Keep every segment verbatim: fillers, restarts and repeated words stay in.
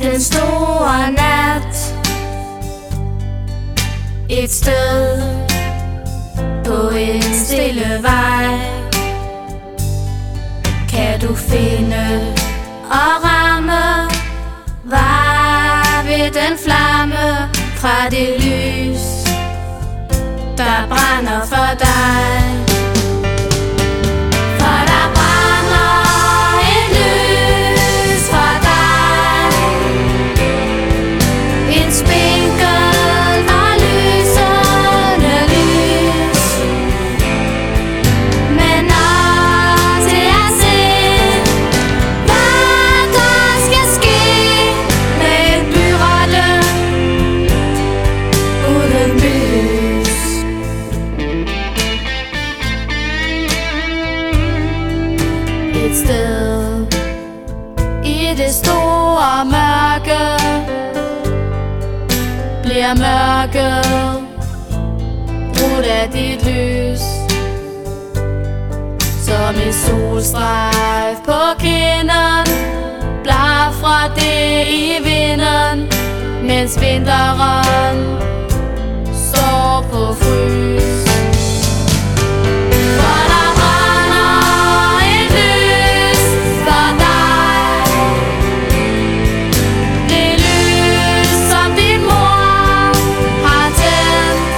den store nat. Et sted på en stille vej kan du finde og ramme. Var ved den flamme fra det lys, der brænder for dig. For der brænder et lys for dig. En spinkel og lysende lys, men også til at se, hvad der skal ske med en byrotte uden lys. Et sted i det store mørke bliver mørket brudt af dit lys, som et solstrejf på kinden, blafrer det i vinden, mens vinteren står på frys. For der brænder et lys for dig. Det lys, som din mor har tændt,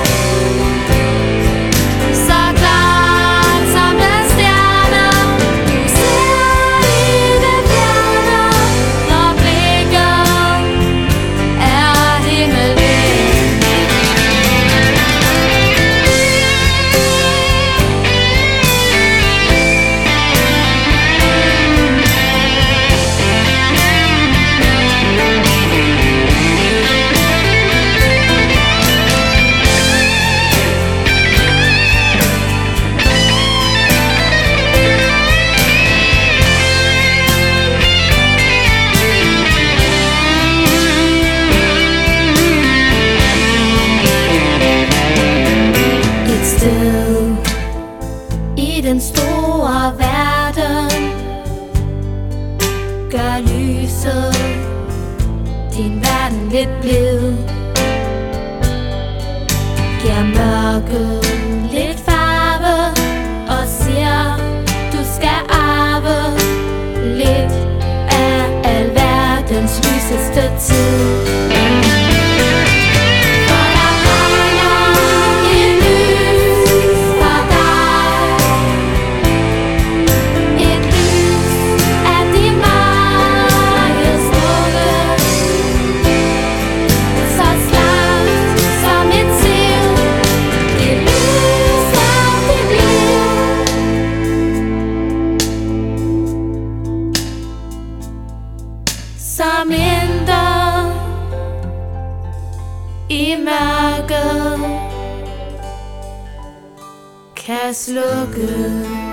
så klart som en stjerne. Du ser i det fjerne, når blikket er himmelvendt. Et sted i den store verden gør lyset din verden lidt blid, giver mørket lidt farve og siger, du skal arve lidt af alverdens lyseste tid. For der brænder et lys for dig. Et lys af de mørke smukke, så slankt som et siv. Det lyser dit liv. Som intet i mørket kan slukke.